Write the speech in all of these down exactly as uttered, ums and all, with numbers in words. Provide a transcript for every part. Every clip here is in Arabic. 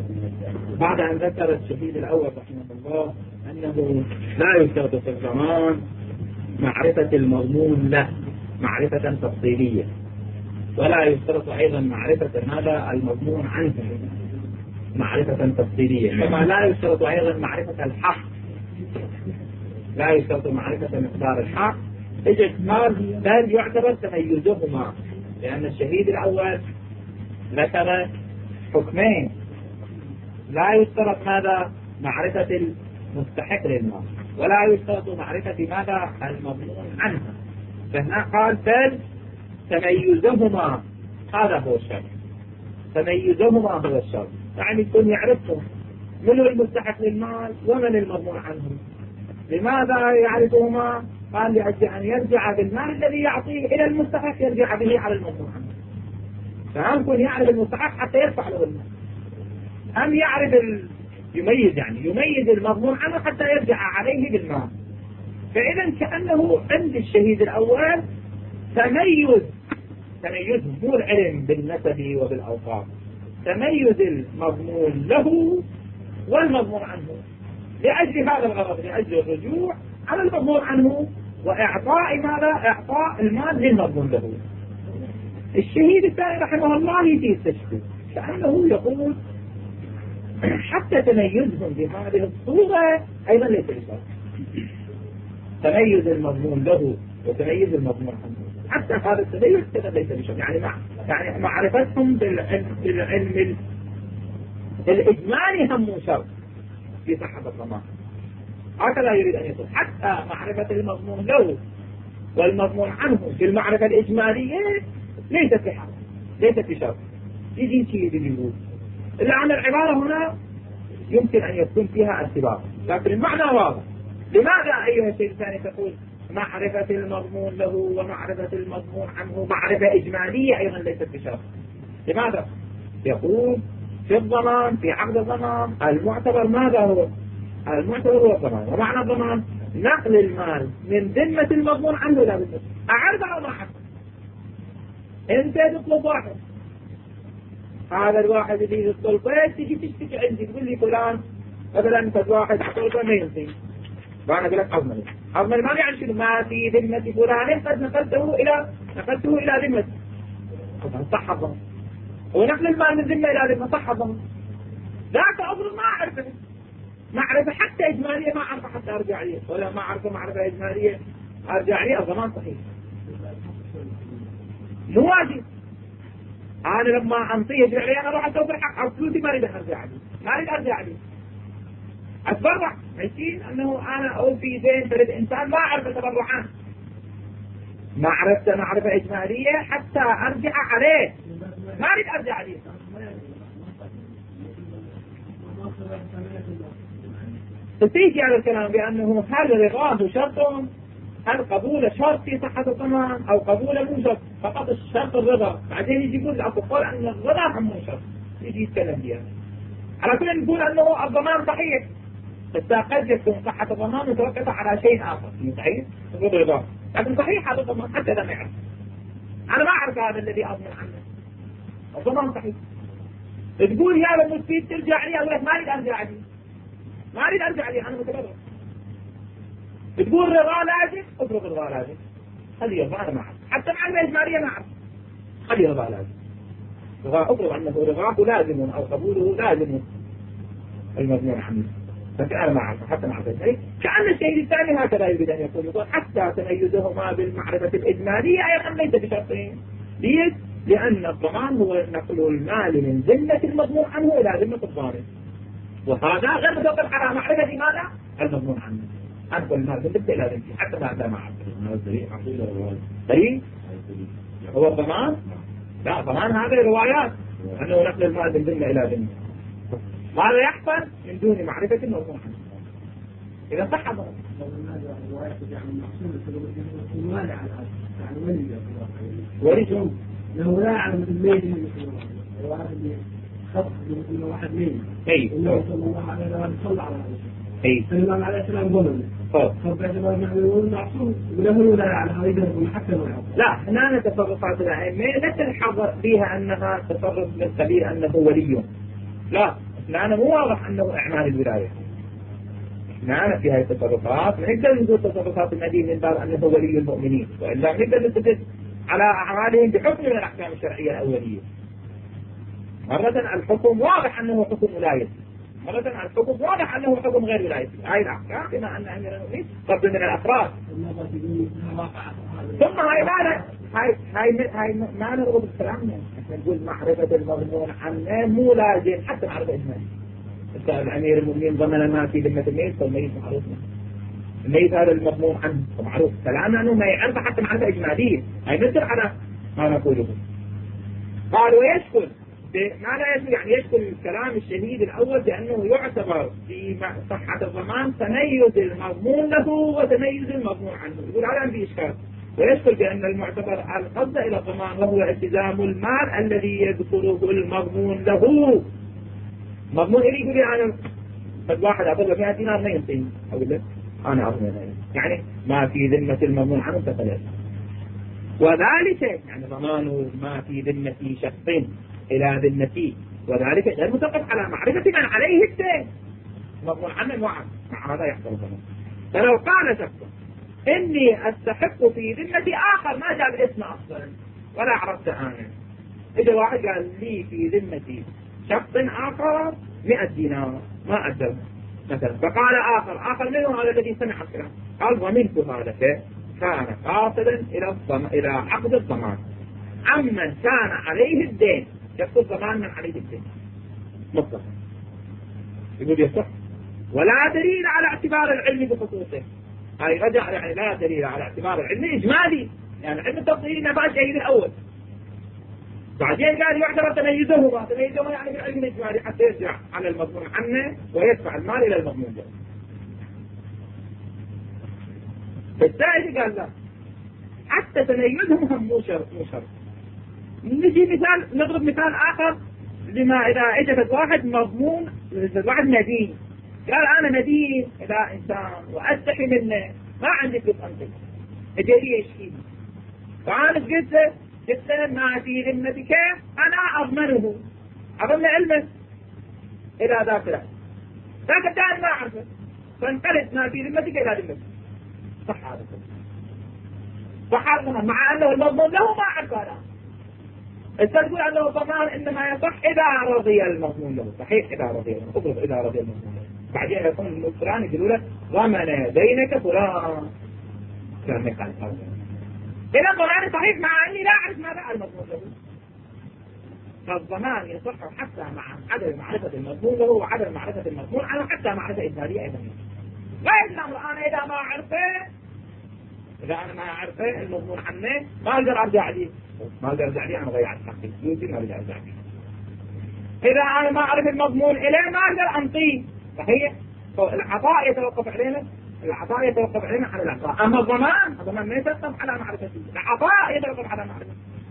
بعد أن ذكر الشهيد الأول رحمه الله أنه لا يشترط في الضمان معرفة المضمون له معرفة تفصيلية، ولا يشترط أيضا معرفة هذا المضمون عنه معرفة تفصيلية، كما لا يشترط أيضا معرفة الحق، لا يشترط معرفة مقدار الحق. إجمال بل يعتبر تميزهما، لأن الشهيد الأول ذكر حكمين، لا يشترط ماذا معرفة المستحق للمال، ولا يشترط معرفة ماذا المضمون عنه. فهنا قال بل تميزهما، هذا هو الشرط، تميزهما هو الشرط، يعني يكون يعرفهم من هو المستحق للمال ومن المضمون عنه. لماذا يعرفهما؟ قال لأجل أن يرجع بالمال الذي يعطيه إلى المستحق يرجع به على المضمون عنه. فأمكن يعرف المستحق حتى يرفع له المال، أم يعرف ال... يميز يعني يميز المضمون عنه حتى يرجع عليه بالمال. فإذا كأنه عند الشهيد الأول تميز تميز مو العلم بالنسب وبالأوصاف، تميز المضمون له والمضمون عنه، لأجل هذا الغرض، لأجل الرجوع على المضمون عنه وإعطاء ماذا؟ إعطاء المال للمضمون له. الشهيد الثاني رحمه الله يجي التشبيه، كأنه يقول حتى تميزهم بهذه الصورة أيضا ليس بشرط، تميز المضمون له وتميز المضمون عنه حتى هذا التميز كذا ليس بشرط، يعني مع يعني معرفتهم بالعلم, بالعلم الإجمالي هم شرط في صحة الضمان. هكذا يريد أن يقول حتى معرفة المضمون له والمضمون عنه في المعرفة الإجمالية ليست بحق، ليست بشرط. يجي شيء يقول إلا أن العبارة هنا يمكن أن يكون فيها ارتباط، لكن المعنى واضح. لماذا أيها الشيء الثاني تقول معرفة المضمون له ومعرفة المضمون عنه معرفة إجمالية أيضا ليست بشرط؟ لماذا؟ يقول في الضمان، في عقد الضمان المعتبر ماذا هو؟ المعتبر هو الضمان، ومعنى الضمان نقل المال من ذمة المضمون عنه إلى ذمته. أعرض أو ما أعرض؟ أنت تطلب واحد، هذا الواحد اللي يطلب بيت تجي تشتكي عندي تقول لي فلان مثلا أنت واحد طلبه ما ينطي، فأنا أقول لك أضمن أضمن ما يعني شنو؟ ما في ذمة فلان قد نقلته إلى نقلته إلى ذمته، صح الضمان. ونقل المال من ذمة إلى ذمة صح الضمان. ذاك أضمن ما أعرفه معرفة حتى إجمالية، ما أعرفه حتى أرجع ليه، ولا ما أعرفه معرفة إجمالية أرجع ليه، الضمان صحيح مو واجب. أنا لما أنطيه يرجع لي أنا أروح أسوي الحق أو فلوسي ما أريد أرجع لي، ما أريد أرجع لي أتبرع عشين أنه أنا أوفي دين فرد إنسان ما أعرف التبرعات، ما عرفت معرفة إجمالية حتى أرجع عليه، ما أريد أرجع لي. تتيجي على الكلام بأنه هل رضاه شرط، هل قبول شرط في صحة الضمان أو قبول مو شرط، فقط الشرط الرضا. بعدين يجي يقول أقول أن الرضا هم مو شرط، يجي يتكلم فيها. على كل نقول أنه الضمان صحيح، بس قد يكون صحة الضمان متوقفة على شيء آخر صحيح الرضا، لكن صحيح هذا الضمان حتى إذا ما يعرف. أنا ما أعرف هذا الذي أضمن عنه، الضمان صحيح. تقول يا المستفيد ترجع لي، أقول لك ما أريد أرجع لي، ما أريد أرجع لي، أنا متبرع. تقول رضا لازم، افرض رضا لازم، خلي رضا أنا ما أعرف، حتى مع الإجمالية ما أعرف، خلي رضا لازم. رضا افرض أنه رضاه لازم أو قبوله لازم المضمون عنه، لكن أنا ما أعرف حتى ما أعرف. كأن الشيء الثاني هكذا يريد أن يقول، يقول حتى تميزهما بالمعرفة الإجمالية أيضا ليس بشرطين. ليش؟ لأن الضمان هو نقل المال من ذمة المضمون عنه إلى ذمة الضامن، وهذا غير متوقف على معرفة ماذا؟ المضمون عنه. أنقل المال من ذمة إلى ذمة حتى ما أعرف ما أعرف. دليل هو الضمان؟ لا، ضمان هذه روايات أنه نقل المال من ذمة إلى ذمة، ماذا يحصل من دون معرفة المضمون عنه. إذا صح هذا ورثهم لو لا يعلم الميل الواحد خط من واحد ميل أي إنه صلى الله عليه وسلم صلى على أي فالإمام عليه السلام ظلم فبعدما يقولون معصوم وله لا يعلم هذا يقول حتى ما لا. هنا تصرفات الأئمة لا تلحظ فيها أنها تصرف من قبيل أنه ولي، لا، لأنه مو واضح أنه إعمال الولاية. نحن في هذه التصرفات نقدر نقول تصرفات المدين من باب أنه ولي المؤمنين، وإلا نقدر نثبت على أعمالهم بحكم من الأحكام الشرعية الأولية. مرة الحكم واضح أنه حكم ولاية، مرة الحكم واضح أنه حكم غير ولاية. هاي الأحكام بما أن أمير المؤمنين قبل من الأفراد. ثم هاي معنى هاي هاي هاي معنى رغب الكلام. نقول معرفة المضمون عنه مو لازم حتى معرفة إجمالية. الأمير المؤمنين ضمن ما في ذمة الميت، فالميت معروف الميت هذا المضمون عنه ومعروف. كلامنا أنه ما يعرف حتى معرفة إجمالية. هاي مثل على ما نقوله. قال ويشكل ماذا يشكل؟ يعني يشكل الكلام الشديد الأول بأنه يعتبر في صحة الضمان تميز المضمون له وتميز المضمون عنه. يقول هذا في إشكال. ويشكل بأن المعتبر القصد إلى الضمان وهو التزام المال الذي يذكره المضمون له. مضمون إلي يقول أنا قد واحد أعطيه مئة دينار ما ينطيني، أقول لك أنا أعطيه يعني ما في ذمة المضمون عنه تقلل. وذلك يعني ضمان ما في ذمة شخص إلى ذمتي، وذلك غير متوقف على معرفة من عليه الدين. مضمون عنه وعد مع هذا يحصل ضمان. فلو قال شخص إني أستحق في ذمتي آخر ما جاء الاسم أصلا ولا عرفت أنا، إذا واحد قال لي في ذمتي شخص آخر مئة دينار ما أدب مثلا، فقال آخر آخر منه هذا الذي سمع الكلام قال ضمنت هذا شيء كان قاصدا إلى الضم... إلى عقد الضمان عمن كان عليه الدين، يقصد الضمان من عليه الدين مطلق. يقول يصح ولا دليل على اعتبار العلم بخصوصه. هاي رجع يعني لا دليل على اعتبار العلم إجمالي، يعني علم التفصيل نبات شيء الأول. بعدين قال يعتبر تميزهما، تميزهما يعني في العلم الإجمالي حتى يرجع على المضمون عنه ويدفع المال إلى المضمون له. فالثالث قال لا حتى تميزهم هم مو شرط مو شرط. نجي مثال نضرب مثال آخر لما إذا اجت واحد مضمون واحد مدين قال أنا مدين إلى إنسان وأستحي منه ما عندي فلوس أنتج اجي لي يشكيني، فأنا قلت له قلت له ما في ذمتك أنا أضمنه أضمن علمه إلى ذاك له ذاك الدائم ما أعرفه فانقلت ما في ذمتك إلى ذمتك. صح هذا صح هذا مع أنه المضمون له ما أعرفه لا. تقول أنه الضمان إنما يصح إذا رضي المضمون له. صحيح إذا رضي المضمون إذا رضي المضمون له. بعدين يكون الفلان يقولوا له ضمن بينك فلان كان يقال هذا. إذا الضمان صحيح مع أني لا أعرف ماذا المضمون له. فالضمان يصح حتى مع عدم معرفة المضمون له وعدم معرفة المضمون عنه حتى معرفة إجمالية أيضا. غير الأمر أنا إذا ما أعرفه إذا أنا ما أعرفه المضمون عنه ما أقدر أرجع لي ما أقدر أرجع لي أنا ضيعت حقي يمكن ما أرجع أرجع لي. إذا أنا ما أعرف المضمون إليه ما أقدر أنطيه. صحيح العطاء يتوقف علينا العطاء يتوقف علينا على العطاء. أما الضمان الضمان ما يتوقف على معرفته. العطاء يتوقف على معرفته.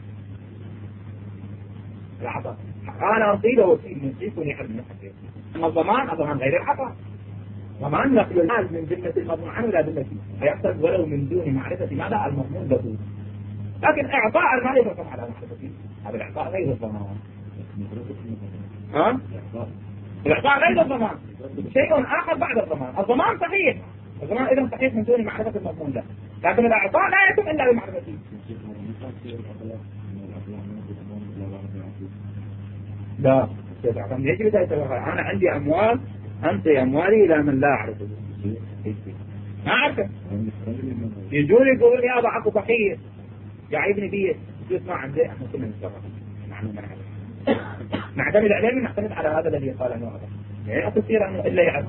العطاء أنا أنطيه وسيم يكون يحب من حقه. أما الضمان الضمان غير العطاء. ضمان نقل المال من ذمة المضمون عنه إلى ذمته فيحصل ولو من دون معرفة ماذا المضمون له. لكن إعطاء المال يتوقف على معرفته. هذا الإعطاء غير الضمان. ها؟ الإعطاء غير الضمان شيء آخر بعد الضمان. الضمان صحيح الضمان إذا صحيح من دون معرفة المضمون له، لكن الإعطاء لا يتم إلا بمعرفته. لا يجب أن أنا عندي أموال أنطي أموالي إلى من لا أعرفه ما أعرفه. يجون يقولون يا أبا أكو فقير جايبني بيه فلوس ما عنده احنا كلنا نتصرف نعتمد عليه ونعتمد على هذا الذي قال انه هذا يعني تصير انه الا يعرف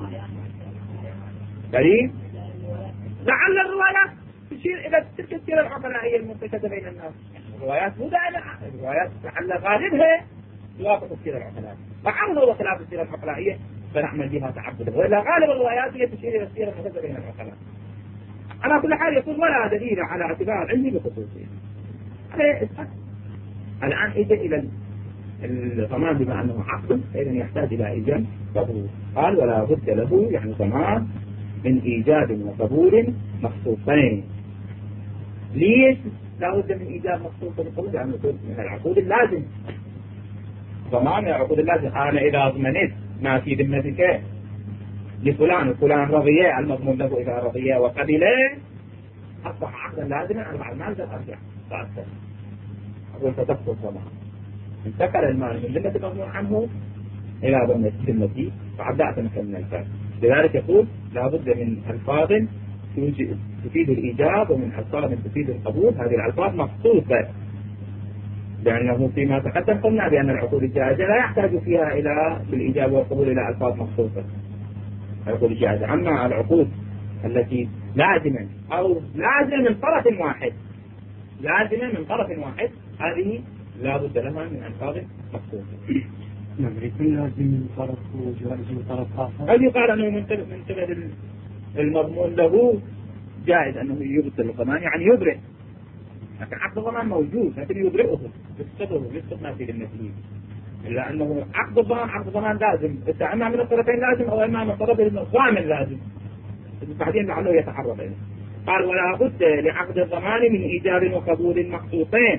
دليل. لعل الروايات تشير الى تلك السيره العقلائيه المنتشره بين الناس. الروايات مو دائما الروايات لعل غالبها توافق السيره العقلائيه فحاول هو خلاف السيره العقلائيه فنعمل بها تعبدا، والا غالب الروايات هي تشير الى السيره المنتشره بين العقلاء. على كل حال يقول ولا دليل على اعتبار علمي بخصوصه. الآن إذا إلى الضمان بما أنه عقد فإذا يحتاج إلى إيجاد قبول. قال ولا بد له يعني ضمان من إيجاد وقبول مخصوصين. ليش لا بد من إيجاد مخصوص بالقبول؟ لأنه من العقود اللازم ضمان العقود اللازم. أنا إذا ضمنت ما في ذمتك لفلان وفلان رضيه المضمون له إذا رضيه وقبله أصبح عقدا لازما أربع المال ذا أرجع فأكثر أقول فتفق الضمان انتقل المال من ذمة المضمون عنه إلى ذمتي فعبدأت مثل من الفرق. لذلك يقول لابد من ألفاظ تفيد الإيجاب ومن ألفاظ تفيد القبول. هذه الألفاظ مخصوصة لأنه فيما تقدم قلنا بأن العقود الجائزة لا يحتاج فيها إلى الإيجاب والقبول إلى ألفاظ مخصوصة العقود الجائزة. أما العقود التي لازمة أو لازمة من طرف واحد لازمة من طرف واحد هذه لا بد لها من ألفاظ مخصوصة. نعم يكون لازم من طرف وجائز من طرف آخر. هل يقال أنه من قبل المضمون له جائز أنه يبطل الضمان يعني يبرئ، لكن عقد الضمان موجود لكن يبرئه يسقطه يسقط ما في ذمته، إلا أنه عقد الضمان عقد الضمان لازم إما من الطرفين لازم أو إما من الطرف الضامن لازم بعدين لعله يتحرر إليه. قال ولا بد لعقد الضمان من إيجاب وقبول مخصوصين.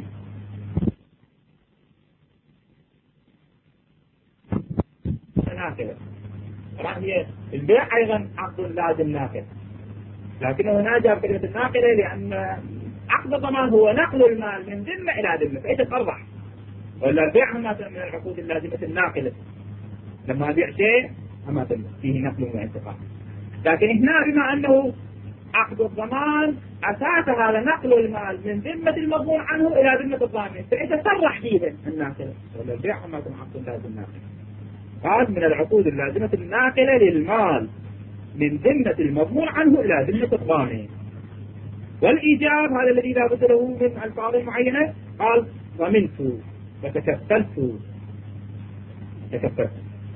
ناقلة طبعا هي البيع أيضا عقد لازم ناقل، لكنه هنا جاب كلمة الناقلة لأن عقد الضمان هو نقل المال من ذمة إلى ذمة فإذا تربح، ولا البيع هم من العقود اللازمة الناقلة لما بيع شيء هم فيه نقل وانتقال. لكن هنا بما أنه عقد الضمان أساس هذا نقل المال من ذمة المضمون عنه إلى ذمة الضامن فإذا صرح فيه الناقلة، ولا البيع هم عقد لازم ناقل. قال من العقود اللازمة الناقلة للمال من ذمة المضمون عنه إلى ذمة الضامن. والإيجاب هذا الذي لا بد له من ألفاظ معينة. قال ضمنت وتكفلت تكفلت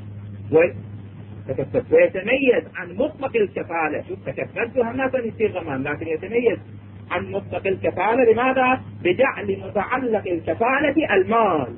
وتكفلت ويتميز عن مطلق الكفالة. شوف تكفلت هم يصير ضمان لكن يتميز عن مطلق الكفالة. لماذا؟ بجعل متعلق الكفالة المال.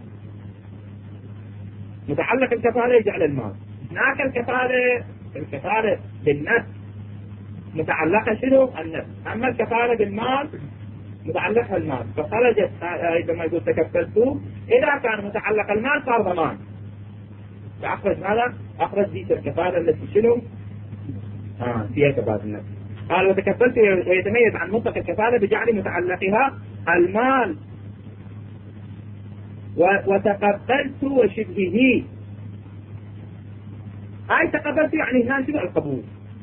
متعلق الكفالة يجعل المال. هناك الكفالة الكفالة بالنفس متعلقة شنو؟ النفس. أما الكفالة بالمال متعلقها المال. فخرجت عندما يقول تكفلت إذا كان متعلق المال صار ضمان. فأخرج ماذا؟ أخرج ذيك الكفالة التي شنو؟ آه فيها كفالة النفس. قال وتكفلت ويتميز عن مطلق الكفالة بجعل متعلقها المال. وتقبلت وشبهه. هاي تقبلت يعني هنا شنو القبول.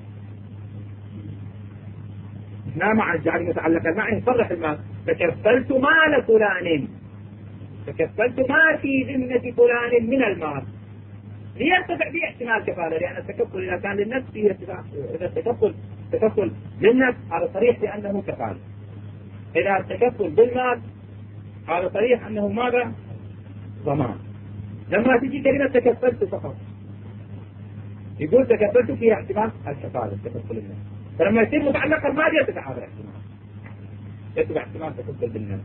هنا مع الجعل متعلق المال يصرح المال. تكفلت مال فلان تكفلت ما في ذمة فلان من المال ليرتفع به احتمال كفالة، لأن التكفل إذا كان للنفس فيه ارتفاع. إذا التكفل تكفل للنفس هذا صريح بأنه كفالة. إذا التكفل بالمال هذا صريح أنه ماذا؟ ضمان. لما تجي كلمة تكفلت فقط يقول تكفلت فيها احتمال الكفالة التكفل النفس، فلما يصير متعلق المال يرتفع هذا الاحتمال يرتفع احتمال تكفل بالنفس.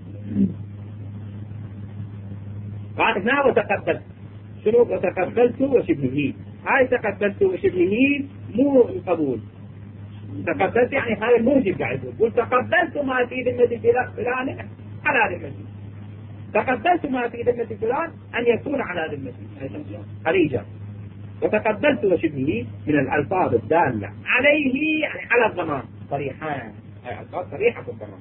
قال هنا وتقبلت شنو؟ وتقبلت وشبهه. هاي تقبلت وشبهه مو القبول. تقبلت يعني هذا الموجب قاعد يقول تقبلت ما في ذمة فلان على ذمتي. تقبلت ما في ذمة فلان أن يكون على ذمتي الإيجاب. وتقبلت وشبهه من الألفاظ الدالة عليه يعني على الضمان صريحان. هاي ألفاظ صريحة في الضمان.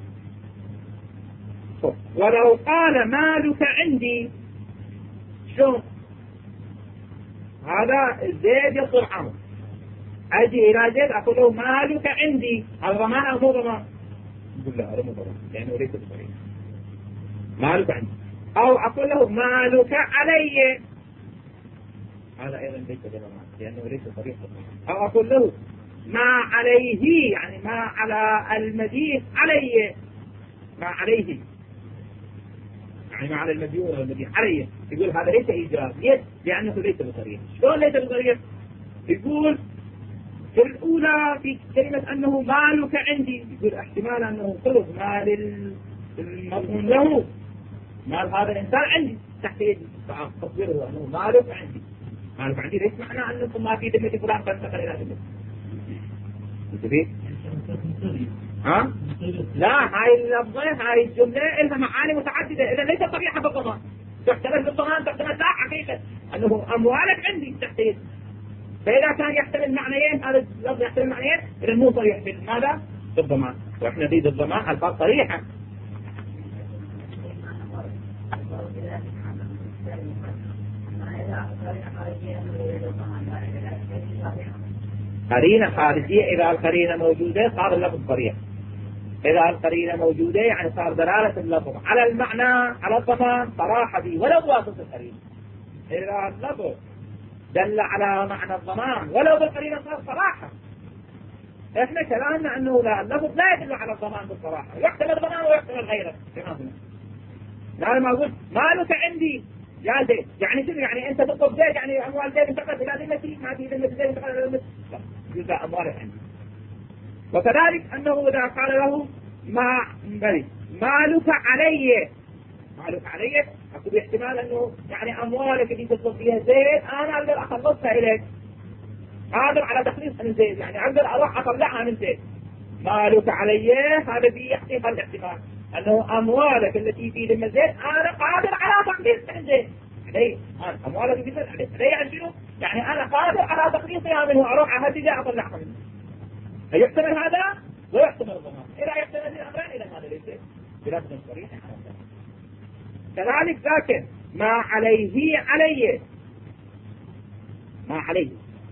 ولو قال مالك عندي شو هذا زيد يصير عمر. أجي إلى زيد أقول له مالك عندي هذا ضمان أو مو ضمان؟ يقول لا هذا مو ضمان لأنه ليس بصريح. مالك عندي. أو أقول له مالك علي هذا أيضا ليس بضمان لأنه ليس صريح. أو أقول له ما عليه يعني ما على المدين علي ما عليه يعني ما على المديون والمدين علي. يقول هذا ليس إيجاب لأنه ليس بصريح. شلون ليس بصريح؟ يقول في الأولى في كلمة أنه مالك عندي يقول احتمال أنه فرض مال المضمون له مال هذا الإنسان عندي تحت يدي فتصويره أنه مالك عندي. مالك عندي ليس معنى أنكم ما في ذمة فلان فانتقل إلى ذمة. انتبه ها؟ لا هاي اللفظة هاي الجملة لها معاني متعددة. إذا ليس صريحة بالضمان تحتمل بالضمان تحتمل لا حقيقة أنه أموالك عندي تحت يدي فإذا كان يحتمل معنيين، هذا اللفظ يحتمل معنيين، إذا مو صريح بالماذا؟ بالضمان. وإحنا نريد الضمان ألفاظ صريحة. قرينة خارجية، إذا القرينة موجودة صار اللفظ صريح. إذا القرينة موجودة يعني صار دلالة اللفظ على المعنى على الضمان صراحة به ولو واسطة القرينة. إذا اللفظ دل على معنى الضمان ولو بالقرينة صار صراحة. إحنا كلامنا أنه لا، اللفظ لا يدل على الضمان بالصراحة، يحتمل ضمان ويحتمل غيره. لا ما أقول مالك عندي يا زيد، يعني شنو يعني أنت تطلب زيد يعني أموال زيد انتقلت إلى ذمتي، ما في ذمة زيد انتقلت إلى ذمتي، لا يقول لا أموالك عندي. وكذلك أنه إذا قال له ما بلي مالك علي، مالك علي أكو باحتمال أنه يعني أموالك اللي تطلب فيها زيد أنا أقدر أخلصها إليك، قادر على تخليصها من زيد، يعني أقدر أروح أطلعها من زيد. مالك علي هذا في يحتمل الاحتمال أنه أموالك التي في ذمة زيد أنا قادر على تخليصها من زيد. ليه؟ أموالك في ذمة زيد ليه يعني شنو؟ يعني أنا قادر على تخليصها منه، أروح أهددها أطلعها منه. يحتمل هذا ويحتمل الضمان. إذا يحتمل الأمرين إذا هذا ليس بلفظ صريح. كذلك لكن ما عليه عليه، ما عليه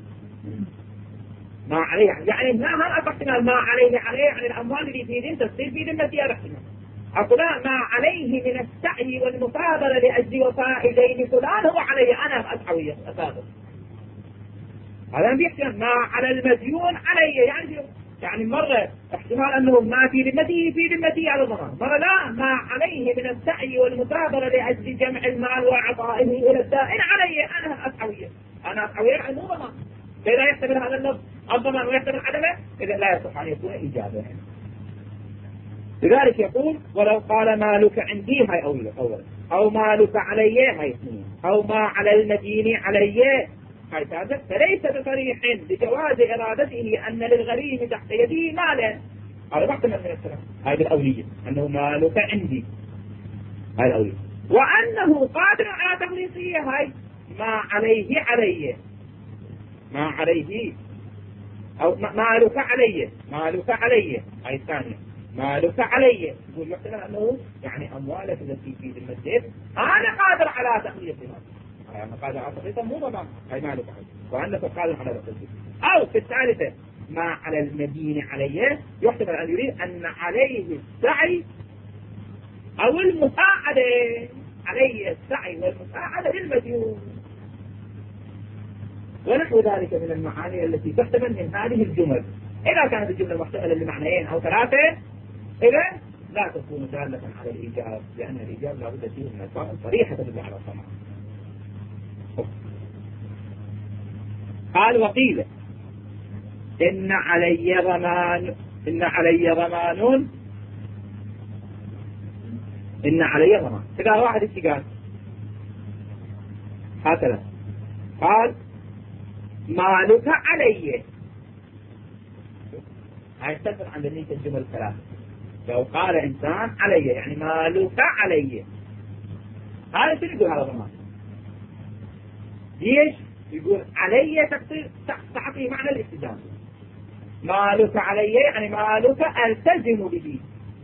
ما عليه يعني ما هذا احتمال ما عليه عليه يعني الأموال اللي في ذمته تصير في ذمتي هذا احتمال. أقول ما عليه من السعي والمثابرة لأجل وفاء دين فلان هو علي أنا أسعوية أسابر. هذا بيحتمل ما على المديون علي، يعني يعني مرة احتمال أنه ما في ذمته في ذمتي على الضمان، مرة لا ما عليه من السعي والمثابرة لأجل جمع المال وعطائه إلى الدائن علي أنا أسعوية، أنا أسعوية يعني مو ضمان. فإذا يحتمل هذا اللفظ الضمان ويحتمل عدمه إذا لا يصح أن يكون إجابة. لذلك يقول ولو قال مالك عندي هاي أولا أولا أو مالك علي هاي اثنين أو ما على المدين علي هاي ثالثة، فليس بصريح بجواز إرادته أن للغريم تحت يده مالا. هذا محتمل من السلام، هاي بالأولية أنه مالك عندي هاي الأولية، وأنه قادر على تخليصه هاي ما عليه علي، ما عليه أو مالك علي مالك علي هاي الثانية مالك علي. يقول محتمل أنه يعني أموالك التي في ذمة زيد أنا قادر على تخليصها، أنا قادر على تخليصها مو ضمان، هاي مالك علي وأنك قادر على تخليصها. أو في الثالثة ما على المدين علي، يحتمل أن يريد أن عليه السعي أو المساعدة، عليه السعي والمساعدة للمديون ونحو ذلك من المعاني التي تحتمل من هذه الجمل. إذا كانت الجملة محتملة لمعنيين أو ثلاثة إذا لا تكون دالة على الإيجاب، لأن الإيجاب لا بد فيه من الفاظ صريحة تدل على الضمان. قال وقيل إن علي ضمان إن علي ضمان إن علي ضمان. إذا واحد إيش قال هكذا قال مالك علي، هاي تفرق عن ذنية الجمل الثلاثة. لو قال إنسان علي يعني مالك علي، هذا شو يقول هذا ضمان؟ ليش؟ يقول علي تقصير تعطي معنى الالتزام. مالك علي يعني مالك التزم به،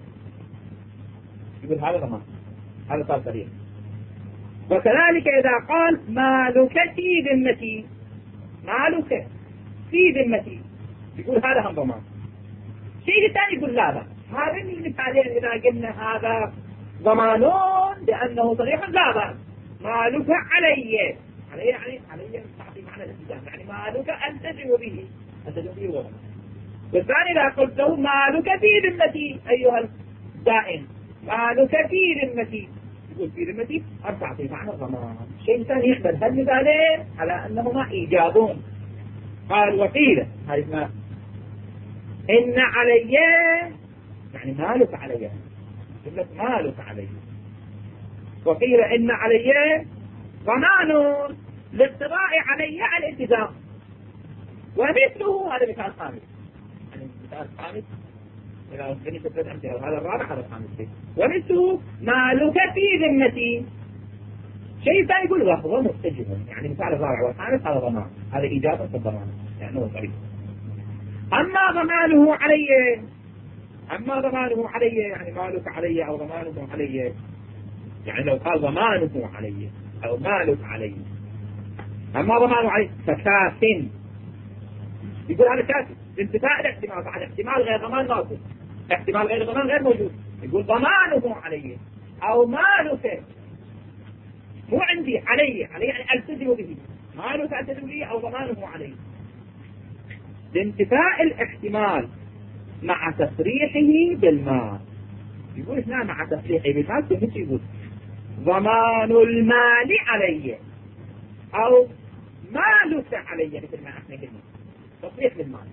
يقول هذا ضمان، هذا صار صريح. وكذلك إذا قال مالك في ذمتي، مالك في ذمتي يقول هذا هم ضمان. الشيء الثاني يقول لا لا هذا المثالين إذا قلنا هذا ضمانون لأنه صريح لا بأس. مالك علي علي يعني علي تعطي معنى الالتزام، يعني مالك ألتزم به ألتزم به وضمان. والثاني إذا قلت له مالك في ذمتي أيها الدائن، مالك في ذمتي يقول في ذمتي أن تعطي معنى الضمان. شيء ثاني يحمل هالمثالين على أنهما إيجابون. قال وقيل هذه ما إن علي يعني مالك علي، جملة مالك علي. وقيل إن علي ضمان لاقتضاء علي الالتزام، ومثله هذا مثال خامس، يعني مثال خامس إذا بنيت ثلاث أمثلة وهذا الرابع هذا الخامس. ومثله مالك في ذمتي شيء ثاني يقول وهو متجه، يعني مثال الرابع والخامس هذا ضمان، هذا إجابة في الضمان يعني هو طريق. أما ضمانه علي، أما ضمانه علي يعني مالك علي أو ضمانه علي، يعني لو قال ضمانه علي أو مالك علي، أما ضمانه علي فكاف، يقول هذا كافي بانتفاء الاحتمال، بعد احتمال غير ضمان موجود، احتمال غير ضمان غير موجود، يقول ضمانه علي أو مالك، مو عندي علي، علي يعني ألتزم به، مالك ألتزم به أو ضمانه علي، لانتفاء الاحتمال مع تصريحه بالمال. يقول اثنان مع تصريحه بالمال، كيف يقول ضمان المال علي أو مالك علي، مثل ما احنا قلنا تصريح بالمال.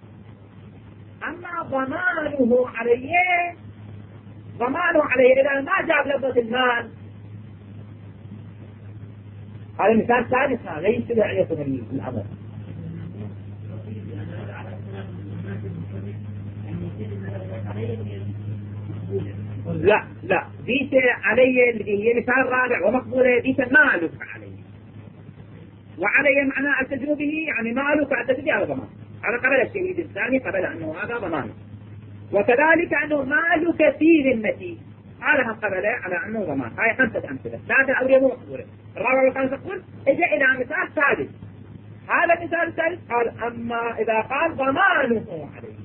أما ضمانه علي، ضمانه علي إذا ما جاب لفظة المال، هذا مثال ثالث ليس داعية الأمر. لا لا ديت علي اللي هي مثال رابع ومقبولة، ديت مالك علي، وعلي معناه ألتزم به يعني مالك ألتزم به على ضمان، على قبل الشهيد الثاني قبل أنه هذا ضمان، وكذلك أنه مالك في ذمتي هذا هم قبله على أنه ضمان. هاي خمسة أمثلة، ثلاثة أولياء مو مقبولة، الرابع والخامس مقبول. إجا إلى مثال ثالث، هذا المثال الثالث قال أما إذا قال ضمانه عليه،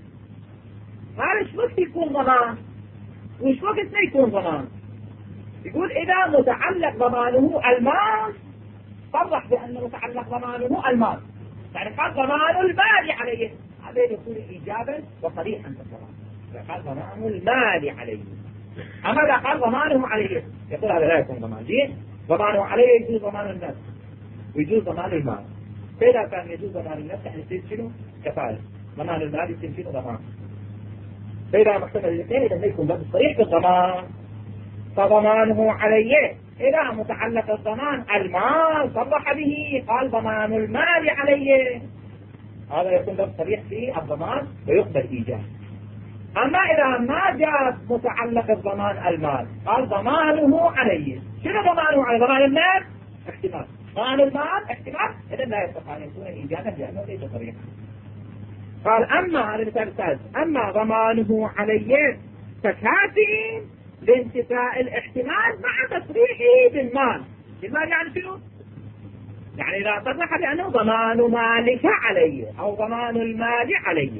هذا ايش وقت يكون ضمان وش وقت ما يكون ضمان؟ يقول إذا متعلق ضمانه المال صرح بأن متعلق ضمانه المال، يعني قال ضمان المال عليه، هذا يكون إيجابا وصريحا في الضمان. إذا قال ضمان المال عليه، أما إذا قال ضمانه عليه يقول هذا لا يكون ضمان. جيد ضمانه عليه يجوز ضمان النفس ويجوز ضمان المال، فإذا كان يجوز ضمان النفس يعني يصير شنو؟ كفالة. ضمان المال يصير شنو؟ ضمان. فإذا محتمل الاثنين إذا ما يكون باب صريح بالضمان، فضمانه عليه إذا متعلق الضمان المال صرح به قال ضمان المال عليه، هذا يكون باب صريح في الضمان ويقبل إيجاب. أما إذا ما جاء متعلق الضمان المال قال ضمانه عليه، شنو ضمانه عليه؟ ضمان المال احتمال، ضمان المال احتمال، إذا لا يستطيع أن يكون إيجابا لأنه ليس صريحا. قال أما هذا المثال الثالث، أما ضمانه عليه فكافي لانتفاء الاحتمال مع تصريحه بالمال. بالمال يعني شنو؟ يعني إذا صرح بأنه ضمان مالك عليه أو ضمان المال عليه،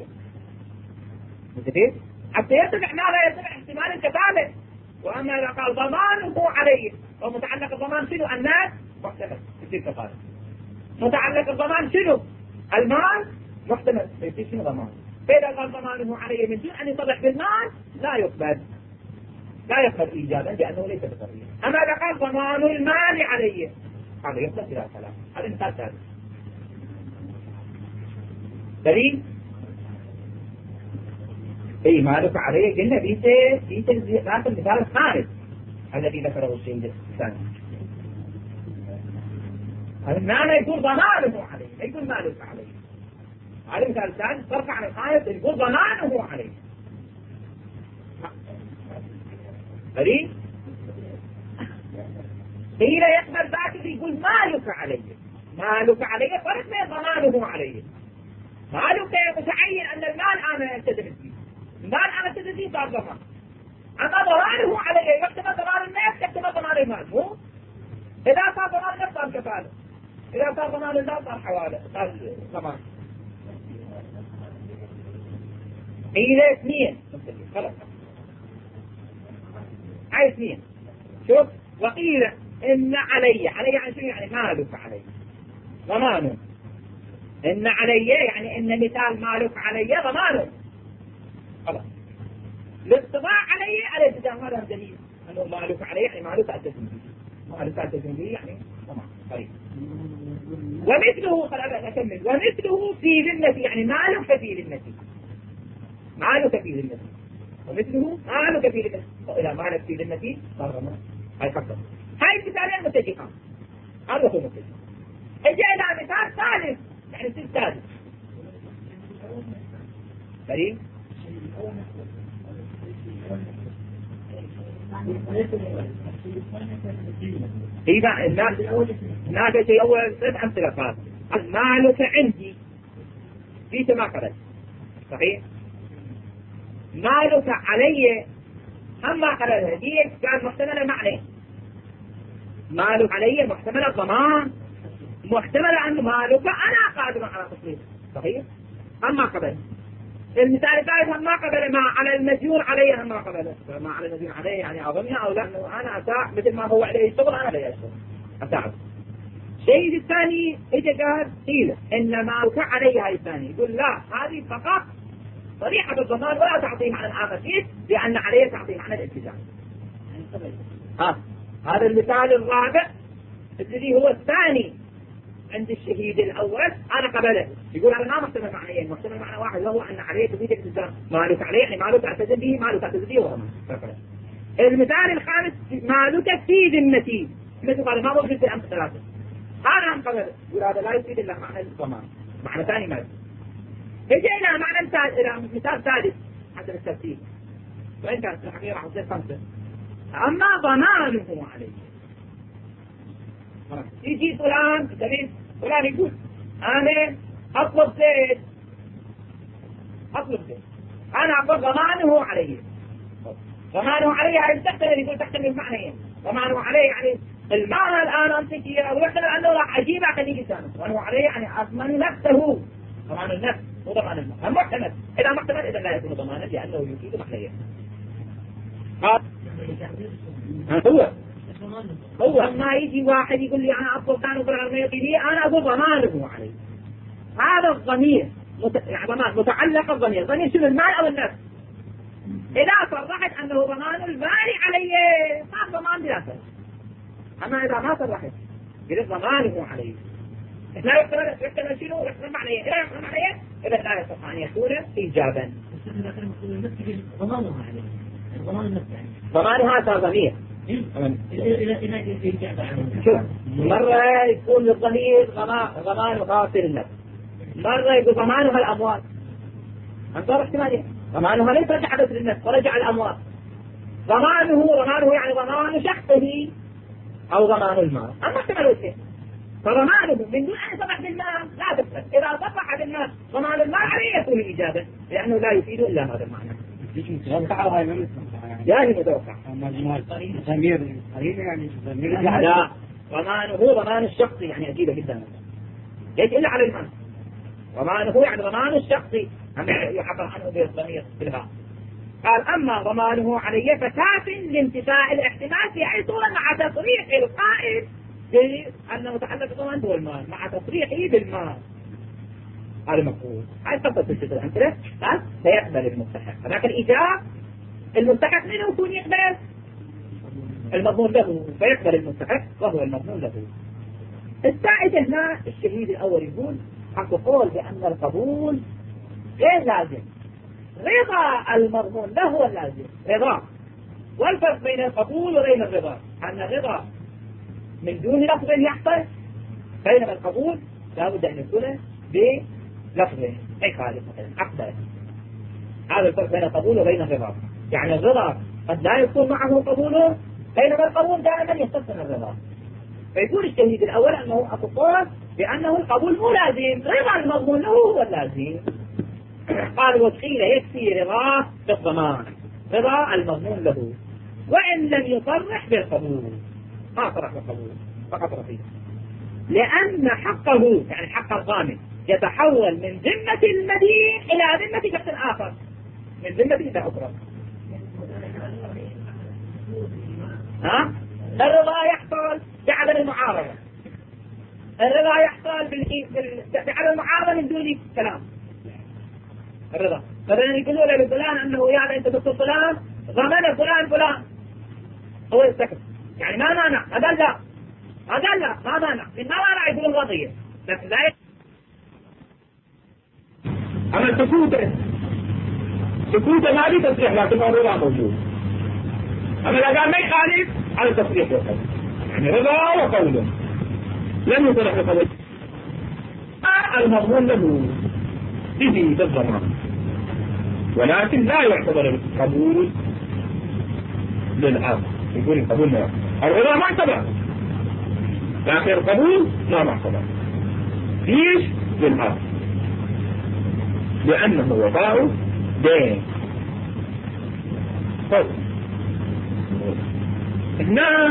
متفق؟ حتى يتبع ما لا يتبع احتمال الكفالة. وأما إذا قال ضمانه عليه ومتعلق الضمان شنو؟ الناس محتمل يصير كفالة، متعلق الضمان شنو؟ المال محتمل يصير شنو؟ ضمان. فإذا قال ضمانه عليه من دون أن يصرح بالمال لا يقبل، لا يقبل إيجابا لأنه ليس بصريح. أما إذا قال ضمان المال عليه هذا يقبل بلا كلام. هذا مثال ثالث. دليل اي مالك عليه قلنا بيته بيته ذات المثال الخامس الذي ذكره الشيخ الثاني. هذا معنى يقول ضمانه عليه، لا يقول مالك عليه. هذا المثال الثالث صرف عن الخامس يقول ضمانه عليه. دليل قيل يقبل ذاك يقول مالك عليه، مالك عليه فرق بين ضمانه عليه. مالك متعين أن المال أنا ألتزم فيه، المال أنا ألتزم فيه صار ضمان. أما ضمانه عليه يحتمل ضمان النفس يحتمل ضمان المال، مو إذا صار ضمان النفس صار كفالة، إذا صار ضمان المال صار حوالة صار ضمان. قيل اثنين خلاص هاي اثنين. شوف وقيل إن علي، علي يعني شنو؟ يعني مالك علي ضمانه. إن علي يعني إن مثال مالك علي ضمانه. خلاص الاطلاع علي الالتزام هذا دليل أنه مالك علي يعني مالك ألتزم به، مالك ألتزم به يعني ضمان. طيب ومثله خلاص أكمل، ومثله في ذمتي يعني مالك في ذمتي، مالك في ذمتي، ومثله مالك في ذمتي، إذا مالك في ذمتي صار ضمان. هاي خطر. هاي المثالين متفقان، هذا هو متفق. اجي الى مثال ثالث يعني مثال ثالث دليل إذا الناس هناك شيء أول ثلاث أمثلة فات مالك عندي في ما قبل صحيح مالك علي أما قبل هديك كان محتمل معنى مالك علي محتمل الضمان محتمل أن مالك أنا قادر على تصريف صحيح أما قبل المثال الثالث أما قبل ما على المديون علي أما قبل ما على المديون علي يعني أظنها أو لا أنا أساعد مثل ما هو عليه الشغل أنا عليه الشغل أساعد. الشيء الثاني إجا قال قيل إن مالك علي هاي الثاني يقول لا هذه فقط صريحة الضمان ولا تعطيه معنى آخر شيء لأن عليه تعطيه معنى الالتزام. ها هذا المثال الرابع الذي هو الثاني عند الشهيد الأول أنا قبله يقول أنا ما محتمل معنيين محتمل معنى واحد وهو أن عليه تفيد الالتزام مالك عليه يعني مالك تعتزم به مالك تعتزم به وضمان. المثال الخامس مالك في ذمتي مثل قال ما موجود في الأمر ثلاثة أنا هم قبله يقول هذا لا يفيد إلا معنى الضمان معنى ثاني مالك. إجينا معنى مثال مثال ثالث حسب الترتيب وإن كانت الحقيقة راح تصير خمسة أما ضمانه عليه يجي فلان تمام فلان يقول أنا أطلب زيت أطلب زيت أنا أقول ضمانه عليه ضمانه عليه يعني تحتمل يقول تحتمل معنى ضمانه عليه يعني المعنى الآن أمسك إياه ويحتمل أنه راح أجيب أخليه لسانه ضمانه عليه يعني أضمن نفسه ضمان النفس مو ضمان المال المحتمل إذا محتمل إذا لا يكون ضمانا لأنه يفيد معنيه. هو هو ما يجي واحد يقول لي أنا أطلب كانوا بالعلمية لي أنا أقول ضمانه عليه هذا الضمير مت... يعني ضمان متعلق الضمير ضمير شنو المال أو النفس إذا صرحت أنه ضمان المال عليه صار ضمان بلا فرق أما إذا ما صرحت قلت ضمانه عليه لا يحتمل يحتمل شنو يحتمل معنيه إذا يحتمل معنيه إذا لا يستطيع أن يكون إيجابا ضمانه عليه ضمان النفس ضمانها صار ضمير شوف مرة يكون للضمير ضمان غافر النفس مرة يقول ضمانها الأموال انظر احتمالية ضمانها ليس رجع بس للنفس ورجع الأموال ضمانه ضمانه يعني ضمان شخصه أو ضمان المال أما احتمال وجهين فضمانه من دون أن يصبح بالمال لا تفرق إذا صبح بالمال ضمان المال عليه يكون إيجابا لأنه لا يفيد إلا هذا المعنى يعني متوقع ضمير قريب يعني ضمير لا ضمانه ضمان الشخصي يعني أكيد جدا ليس إلا على المال ضمانه يعني ضمان الشخصي هم يعبر عنه بالضمير بالها قال أما ضمانه علي فكاف لانتفاء الاحتمال في أي صورة مع تصريح القائل بأنه متعلق بضمان هو المال مع تصريحه بالمال هذا مفهوم هاي تفضل في الشكل الأمثلة قال سيقبل المستحق هذاك الإيجاب المستحق منه يكون يقبل المضمون له فيقبل المستحق وهو المضمون له. السائد هنا الشهيد الأول يقول حق قول بأن القبول غير لازم رضا المضمون له هو اللازم رضا والفرق بين القبول وبين الرضا أن الرضا من دون لفظ يحصل بينما القبول لا بد أن يكون بلفظ أي خالف مثلا أقبل هذا الفرق بين القبول وبين الرضا يعني الرضا قد لا يكون معه قبول بينما القبول دائما يستثنى الرضا فيقول الشهيد الأول أنه أقول بأنه القبول مو لازم رضا المضمون له هو اللازم. قال وقيل يكفي رضاه بالضمان رضا المضمون له وإن لم يصرح بالقبول ما صرح بالقبول فقط رفيق لأن حقه يعني حق الضامن يتحول من ذمة المدين إلى ذمة شخص آخر من ذمة إلى أخرى. ها الرضا يحصل بعدم المعارضة الرضا يحصل بعدم المعارضة من دون كلام الرضا مثلا يقولوا له لفلان أنه يعني أنت تقول فلان ضمن فلان فلان هو يستكبر يعني ما مانع هذا لا هذا لا ما مانع من ما مانع يقولون وضعية لكن لا أما السكوت سكوت ما لي تصريح لكن الرضا موجود أما إذا قال ما يخالف على تصريح وقول يعني رضا وقوله لم يصرح بقول المضمون له به بالضمان ولكن لا يعتبر القبول للأب يقول القبول لا الرضا معتبر لكن القبول لا معتبر. ليش؟ للأب لأنه وفاء دين. طيب هنا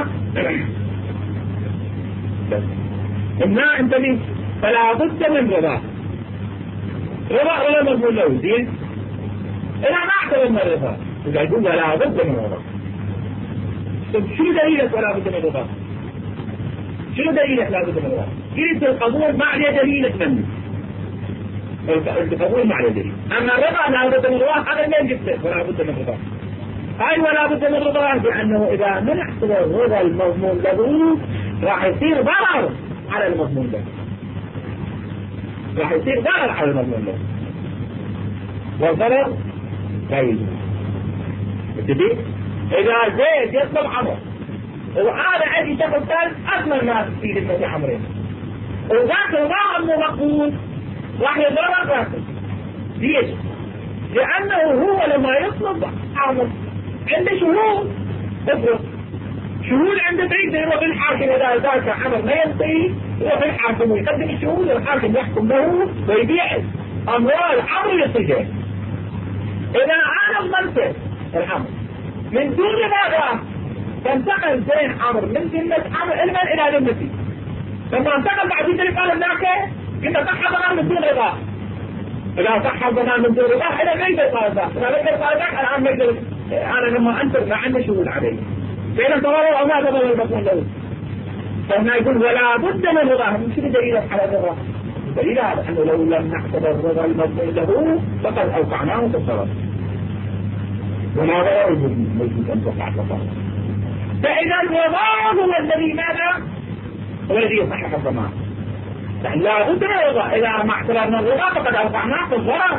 هنا انتبه فلا بد من رضا. رضا ولا مضمون له زين إذا ما اعتبر من الرضا إذا يقول لا بد من الرضا. شو دليلك ولا بد من الرضا؟ شو دليلك لا بد من الرضا؟ قلت القبول ما عليه دليلك منه. القبول ما عليه دليل. أما الرضا لا بد من الرضا هذا ما جبته ولا بد من الرضا. هاي ولا بد من الرضا لأنه إذا منحت الرضا المضمون له راح يصير ضرر على المضمون له. راح يصير ضرر على المضمون له. والضرر لا يجوز. تبي إذا زيد يطلب عمر وهذا عندي شخص ثالث أكمل الناس في ذمة عمرين وذاك الرضا أنه مقبول راح يضرر ذاته. ليش؟ لأنه هو لما يطلب عمر عنده شهود افرض شهود عنده بعيد يروح الحاكم إذا ذاك عمر ما ينتهي يروح الحاكم ويقدم الشهود والحاكم يحكم له ويبيع أموال عمر للسجن. إذا أنا ضمنت العمر من دون ماذا تنتقل زين عمر من ذمة عمر علما إلى ذمتي. لما انتقل بعد ذلك قال الناكة كنت صح ضمان من دون رضا. إذا صح ضمان من دون رضا إذا ما يقدر قال ذاك إذا ما يقدر قال ذاك الآن ما يقدر. أنا لما أنتر ما عندي شهود علي فإذا تضرر أو ما تضرر المضمون له. فهنا يقول ولا بد من رضا. مش دليلك على الرضا؟ دليل هذا أنه لو لم نعتبر الرضا المضمون له فقد أوقعناه في الضرر وما لا يجوز أن تقع الضرر. فإذا الرضا هو الذي ماذا؟ هو الذي يصحح الضمان. لا بد من الرضا. إذا ما اعتبرنا الرضا فقد أوقعناه في الضرر.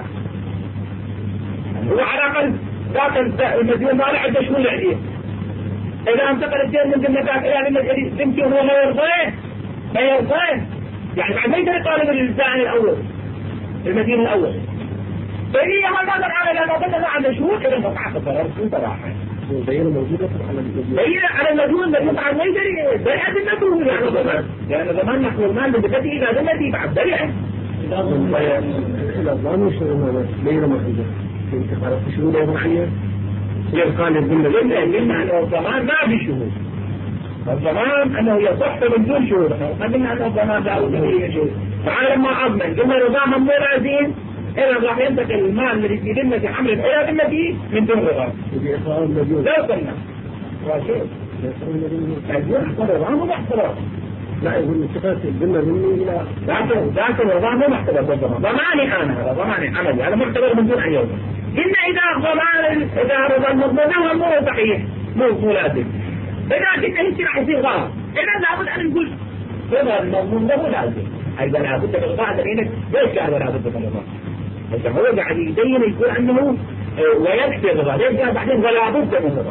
هو على الأقل ذاك المديون ما له عنده شمول عليه. إذا انتقل الدين من ذمة ذاك إلى ذمته وهو ما يرضيه ما يرضيه يعني بعد ما يقدر يطالب الزائن الأول المدين الأول. فهي ما قدر على لأنه قدر عنده شهود إذا انقطعت الضرر انت راح بينه موجودة على المديون. بينه على المديون المديون بعد ما يقدر بيعة المديون يعني ضمان لأن ضمان نحو المال بذاته إلى ذمتي بعد بيعة. إذا ضمانه شو بينه موجودة. انت عرفت شهود أيضا عليه يقال الذمة قلنا أنه الضمان ما في شهود. الضمان أنه يصح من دون شهود. قلنا أنه الضمان لا بد من شهود. فعلى لما أضمن قلنا نظام مو لازم إذا راح ينتقل المال الذي في ذمة عمرو إلى ذمتي من دون رضا. لا قلنا وشوف المديون احترام مو محترم. لا يقول اتخاذ الذمة مني إلى لكن ذاك الرضا مو محترم بالضمان. ضماني أنا ضماني عملي هذا محترم من دون أي يوم. إلا إذا ضمان إذا رضا المضمون هو مو صحيح مو مو لازم. إذا كنت هيك راح يصير غلط. إذا لابد أن نقول رضا المضمون له لازم. أيضا لابد من الرضا لأنك ليش قال لابد من الرضا؟ إذا هو قاعد يبين يقول أنه ويكفي الرضا ليش قال بعدين ولا بد من الرضا.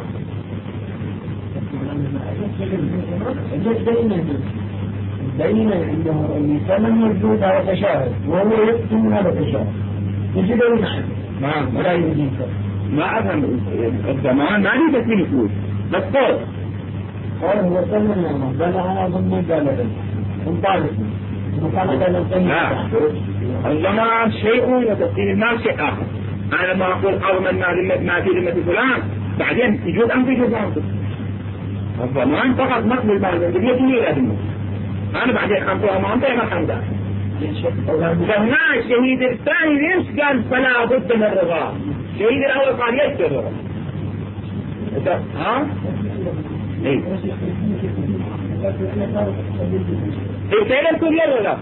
بين انه الثمن موجود على تشاهد وهو يكتم هذا التشاهد يجب ان يحدث ما ولا يجيب ما افهم الضمان ما لي تسليم فلوس بس قول قال هو ثمن نعمه بل انا ضمن قال انطالب لا الضمان شيء وتسليم المال شيء اخر. انا لما اقول اضمن ما في ذمه فلان بعدين يجوز ام يجوز عنك الضمان فقط نقل المال من بيته الى ذمته. أنا بعدين خمسة ما أنت ما خمسة. فهنا الشهيد الثاني ليش قال فلا بد من الرضا؟ الشهيد الأول قال يكفي الرضا. ها؟ إيه. إيه كيف تقول يا ولا؟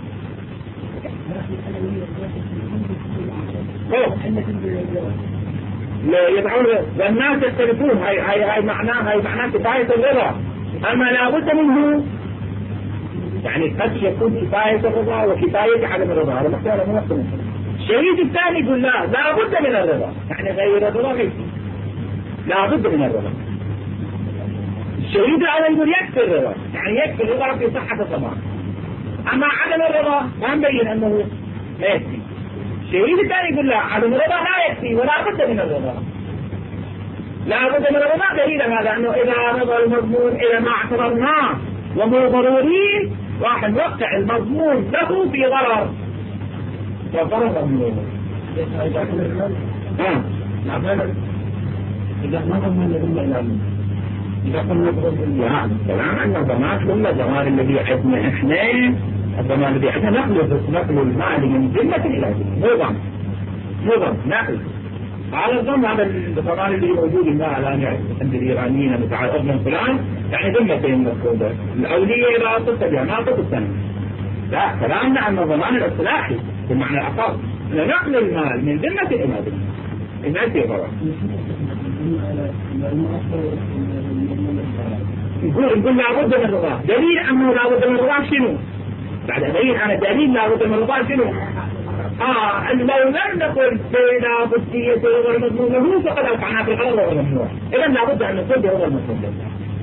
لا يدعون والناس يختلفون هاي هاي هاي معناه هاي معناه كفاية الرضا. أما لا بد منه يعني قد يكون كفاية الرضا وكفاية عدم الرضا هذا مختلف مختلف. الشهيد الثاني يقول لا لا بد من الرضا يعني غير الرضا غير لا بد من الرضا. الشهيد الأول يقول يكفي الرضا يعني يكفي الرضا في صحة الضمان. أما عدم الرضا ما نبين أنه لا يكفي. الشهيد الثاني يقول لا عدم الرضا لا يكفي ولا بد من الرضا. لا بد من الرضا. دليل هذا أنه إذا نظر المضمون إلى ما اعتبرناه ومو ضروري راح نوقع المضمون له في ضرر. وضرر المضمون ها إذا نظر من الأمة الأمن إذا قلنا لا الكلام عن الضمان ثم الضمان الذي عندنا إحنا الضمان الذي عندنا نقل نقل المال من ذمة إلى ذمة مو ضمان مو ضمان نقل على الضمان. هذا الضمان اللي موجود ما الآن يعني عند الإيرانيين متعاقد من فلان يعني ذمتين مفروضة الأولية إذا أصلت بها ما أصلت الثانية. لا كلامنا عن الضمان الإصلاحي بمعنى الأخر نقل المال من ذمة إلى ذمة إذا في ضرر. نقول نقول لابد من الرضا. دليل أنه لابد من الرضا شنو؟ بعد أبين أنا دليل لابد من الرضا شنو؟ آه لو لم نقل بين بدية الرضا المضمون له فقد أوقعنا في الغرض وهو ممنوع. إذا لابد أن نقول برضا المضمون له.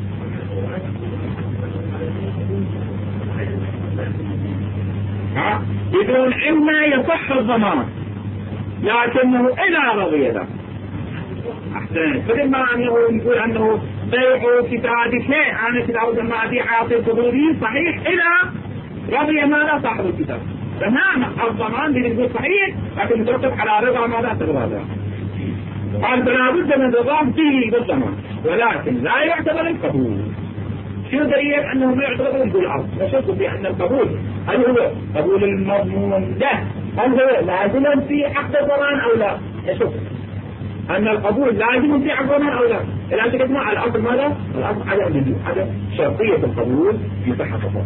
ها بدون إما يصح الضمان لكنه إذا رضي له أحسن. بدل ما أنه يقول أنه بيع كتاب شيء أنا كتاب لما أبيع أعطي الضروري صحيح إذا رضي ماذا صاحب الكتاب تمام الضمان بنقول صحيح لكن يترتب على رضا ماذا ترضى له. قال فلا بد من رضاه فيه بالضمان ولكن لا يعتبر القبول. شو دليل أنه ما يعتبر يقول الأرض نشوف بأن القبول هل هو قبول المضمون ده هل هو لازم في عقد الضمان أو لا. نشوف أن القبول لازم في عقد الضمان أو لا. الآن تكتبنا على الأصل ماذا؟ الأصل عدم عدم شرطية القبول في صحة الضمان.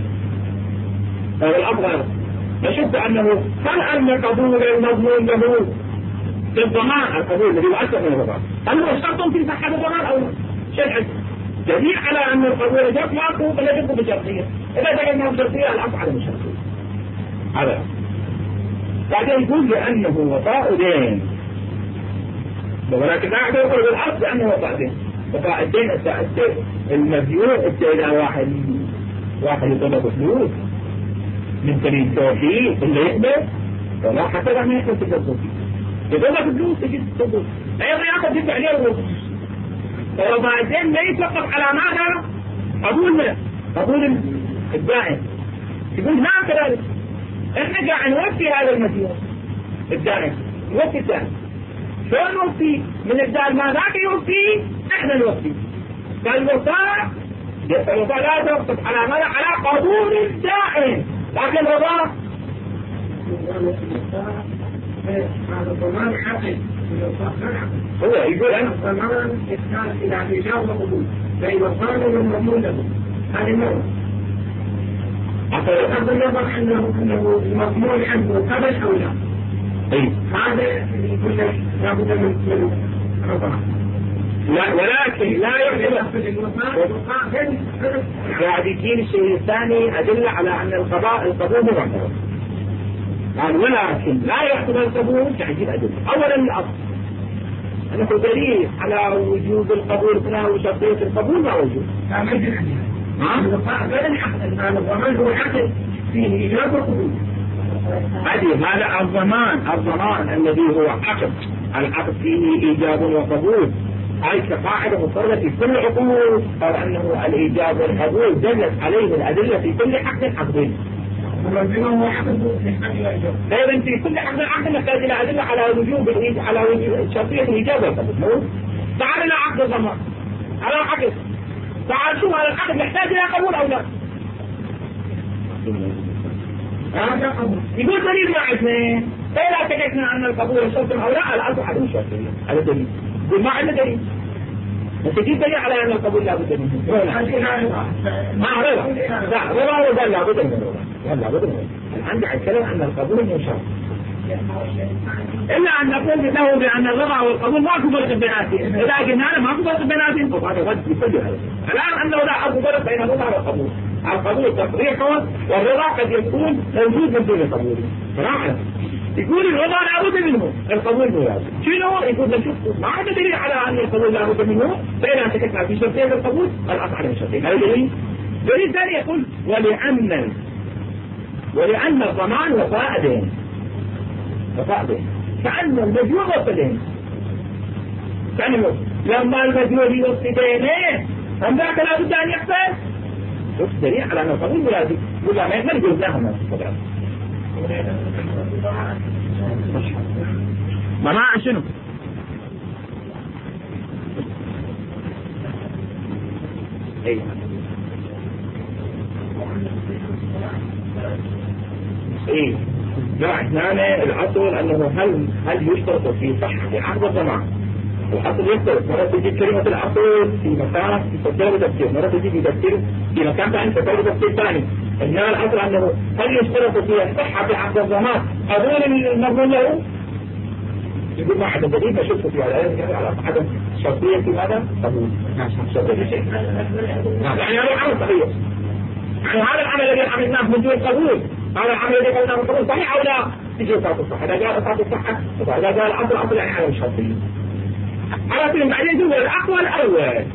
الأصل نشوف أنه هل أن قبول المضمون له بالضمان القبول الذي يؤثر من الضمان هل هو شرط في صحة الضمان أو لا؟ شيء دليل على أن القبول جاء معه فلا يجب بشرطية. إذا جاء معه بشرطية الأصل عدم الشرطية. هذا بعدين يقول لأنه وفاء دين ولكن لا يعتبر بالأصل لأنه وفاء دين. وفاء الدين المديون إذا واحد واحد يطلب فلوس من سبيل التوحيد اللي يقبل ولا حتى ما يحصل في التوحيد يطلب فلوس تجي تطلب أيضا يأخذ يدفع عليه الروح. وبعدين لا يتوقف على ماذا؟ قبول قبول الدائم. يقول نعم كذلك احنا قاعد نوفي هذا المديون الدائم نوفي الدائم. شو نوفي من الدائم ما ذاك يوفي احنا نوفي. فالوفاء الوفاء لا يتوقف على ماذا؟ على قبول الدائم. لكن الرضا هذا الضمان حقيقي هو يقول أنا الضمان إسكان إلى إيجاب وقبول فإذا صار المضمون له هذه مرة. بغض النظر أنه أنه المضمون عنده قبل أو لا. هذا يقول لك لابد من رضا. لا ولكن لا يعتبر قاعد يجيني الشيء الثاني أدلة على أن القضاء القبول مضمون. قال ولكن لا يعتبر القبول تعجيل أدلة. أولا الأصل أنه دليل على وجوب القبول هنا وشرطية القبول ما وجود. لا ما يدل عليها. غير الحق الضمان هو حق فيه إيجاب وقبول. هذه هذا الضمان الضمان الذي هو عقد العقد فيه إيجاب وقبول. هاي كقاعدة مفردة في كل عقود قال أنه الإيجاب والقبول دلت عليه الأدلة في كل حق عقدين. دائما في كل عقد عقد نحتاج إلى أدلة على وجوب على وجوب شرطية الإيجاب والقبول. تعال إلى عقد الضمان على عقد تعال شو هذا العقد نحتاج إلى قبول أو لا. يقول دليل ما عندنا فإذا تكتنا أن القبول شرط أو لا الأصل عدم شرطية. هذا دليل يقول ما عندنا دليل بس تجيب دليل على أن القبول لا بد منه. ما رضا لا رضا وقال لا بد منه لا بد منه. عندي الكلام أن القبول مو شرط إلا أن نقول له بأن الرضا والقبول ما في فرق بيناتهم. إذا قلنا أنا ما في فرق بيناتهم فهذا رد يفجر هذا. الآن أنه لا أرض فرق بين الرضا والقبول. القبول تصريح والرضا قد يكون موجود من دون قبول. صراحة يقول الرضا لا بد منه القبول مو لازم. شنو يقول نشوف ما عندنا دليل على أن القبول لا بد منه فإذا سكتنا في شرطين القبول الأصل على الشرطين. هذا دليل. دليل ثاني يقول ولأن ولأن الضمان وفاء دين وفاء دين كأن المجهول وفاء دين كأنه لما المجهول يوصي بينه هم ذاك لابد أن يحصل شوف دليل على أن القبول ولازم ولا ما يجوز لهم مناعة شنو؟ ايه ايه لا احنا الاصل انه هل هل يشترط في صحة عقد الجماعة الاصل يشترط مرة تجي كلمة الاصل في مكان تفسير وتفسير مرة تجي في تفسير في مكان ثاني تفسير وتفسير ثاني انما الاصل انه هل يشترط في صحة عقد الجماعة قبول المضمون له يقول ما عدم دليل بشوفه في على على عدم شرطية في هذا قبول شرطية شيء يعني هذا العمل صحيح يعني هذا العمل الذي عملناه من دون قبول هذا العمل الذي قلناه من قبول صحيح أو لا تجي صاحب الصحة إذا جاء صاحب الصحة إذا جاء الأصل أصل يعني عدم شرطية على كل بعدين يقول الأقوى الأول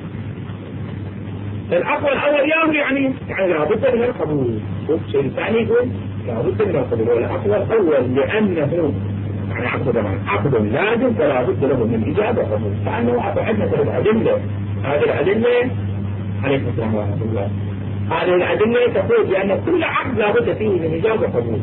الأقوى الأول ياهو يعني يعني لابد من القبول شيء ثاني يقول لابد من القبول والأقوى الأول لأنه يعني عقد زمان عقد لازم فلا بد له من إجابة قبول فأنه أعطينا الأدلة هذه الأدلة عليكم السلام ورحمة الله هذه الأدلة تقول بأن كل عقد لا بد فيه من إجابة قبول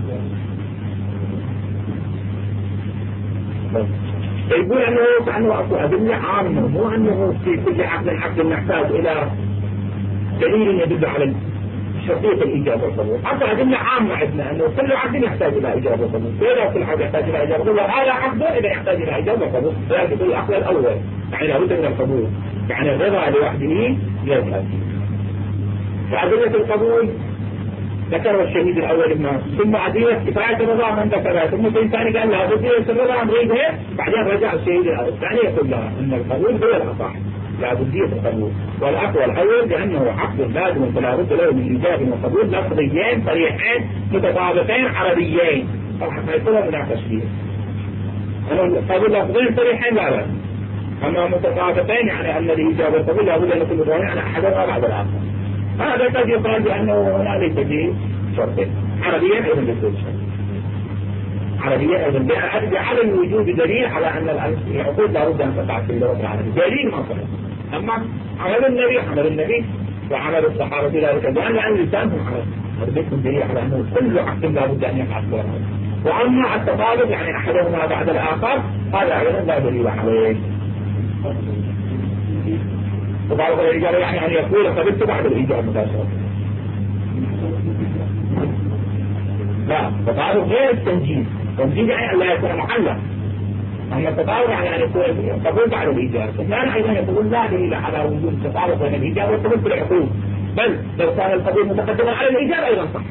يقول أنه كأنه أكو أدلة عامة مو أنه في كل عقد عقد نحتاج إلى دليل يدل على شرطية الإجابة والقبول حتى أدلة عامة عندنا أنه كل عقد يحتاج إلى إجابة وقبول إذا كل عقد يحتاج إلى إجابة وقبول هذا عقد إذا يحتاج إلى إجابة وقبول ذلك يقول العقد الأول يعني لابد من القبول يعني الرضا لوحده يذهب فأدلة القبول ذكر الشهيد الأول ابن ثم أدلة كفاية الرضا من ذكرها ثم في ثاني قال لا بد الرضا نريدها بعدين رجع الشهيد الأول الثاني يقول لا أن القبول هو الأصح لا بدية القبول والأقوى الأول لأنه عقد لازم فلا بد له من إيجاب وقبول لفظيين صريحين متطابقين عربيين طبعا ما يكون من التشبيه أنا القبول لفظين صريحين لا لا أما متطابقين يعني أن الإيجاب والقبول لا بد أن يكون متطابقين على أحدهما بعد الآخر هذا قد يقال بأنه هنا ليس فيه شرطين عربيا أيضا ليس شرط عربيا أيضا على الوجود دليل على أن العقود لا بد أن تقع في اللغة العربية دليل ما صحيح أما عمل النبي عمل النبي وعمل الصحابة ذلك لأن أن لسانهم عرب هذا بيكون دليل على أنه كل عقد لا بد أن يقع في اللغة العربية وأما التطابق يعني أحدهما بعد الآخر هذا أيضا لا دليل عليه وبعض الإجابة يعني أن يقول قبلت بعد الإجابة مباشرة لا التطابق غير التنجيز التنجيز يعني أن لا يكون محلق أما التطابق يعني أن يكون قبول بعد الإجابة اثنان أيضا يقولون لا دليل على وجود التطابق بين الإجابة والقبول في العقود بل لو كان القبول متقدما على الإجابة أيضا صح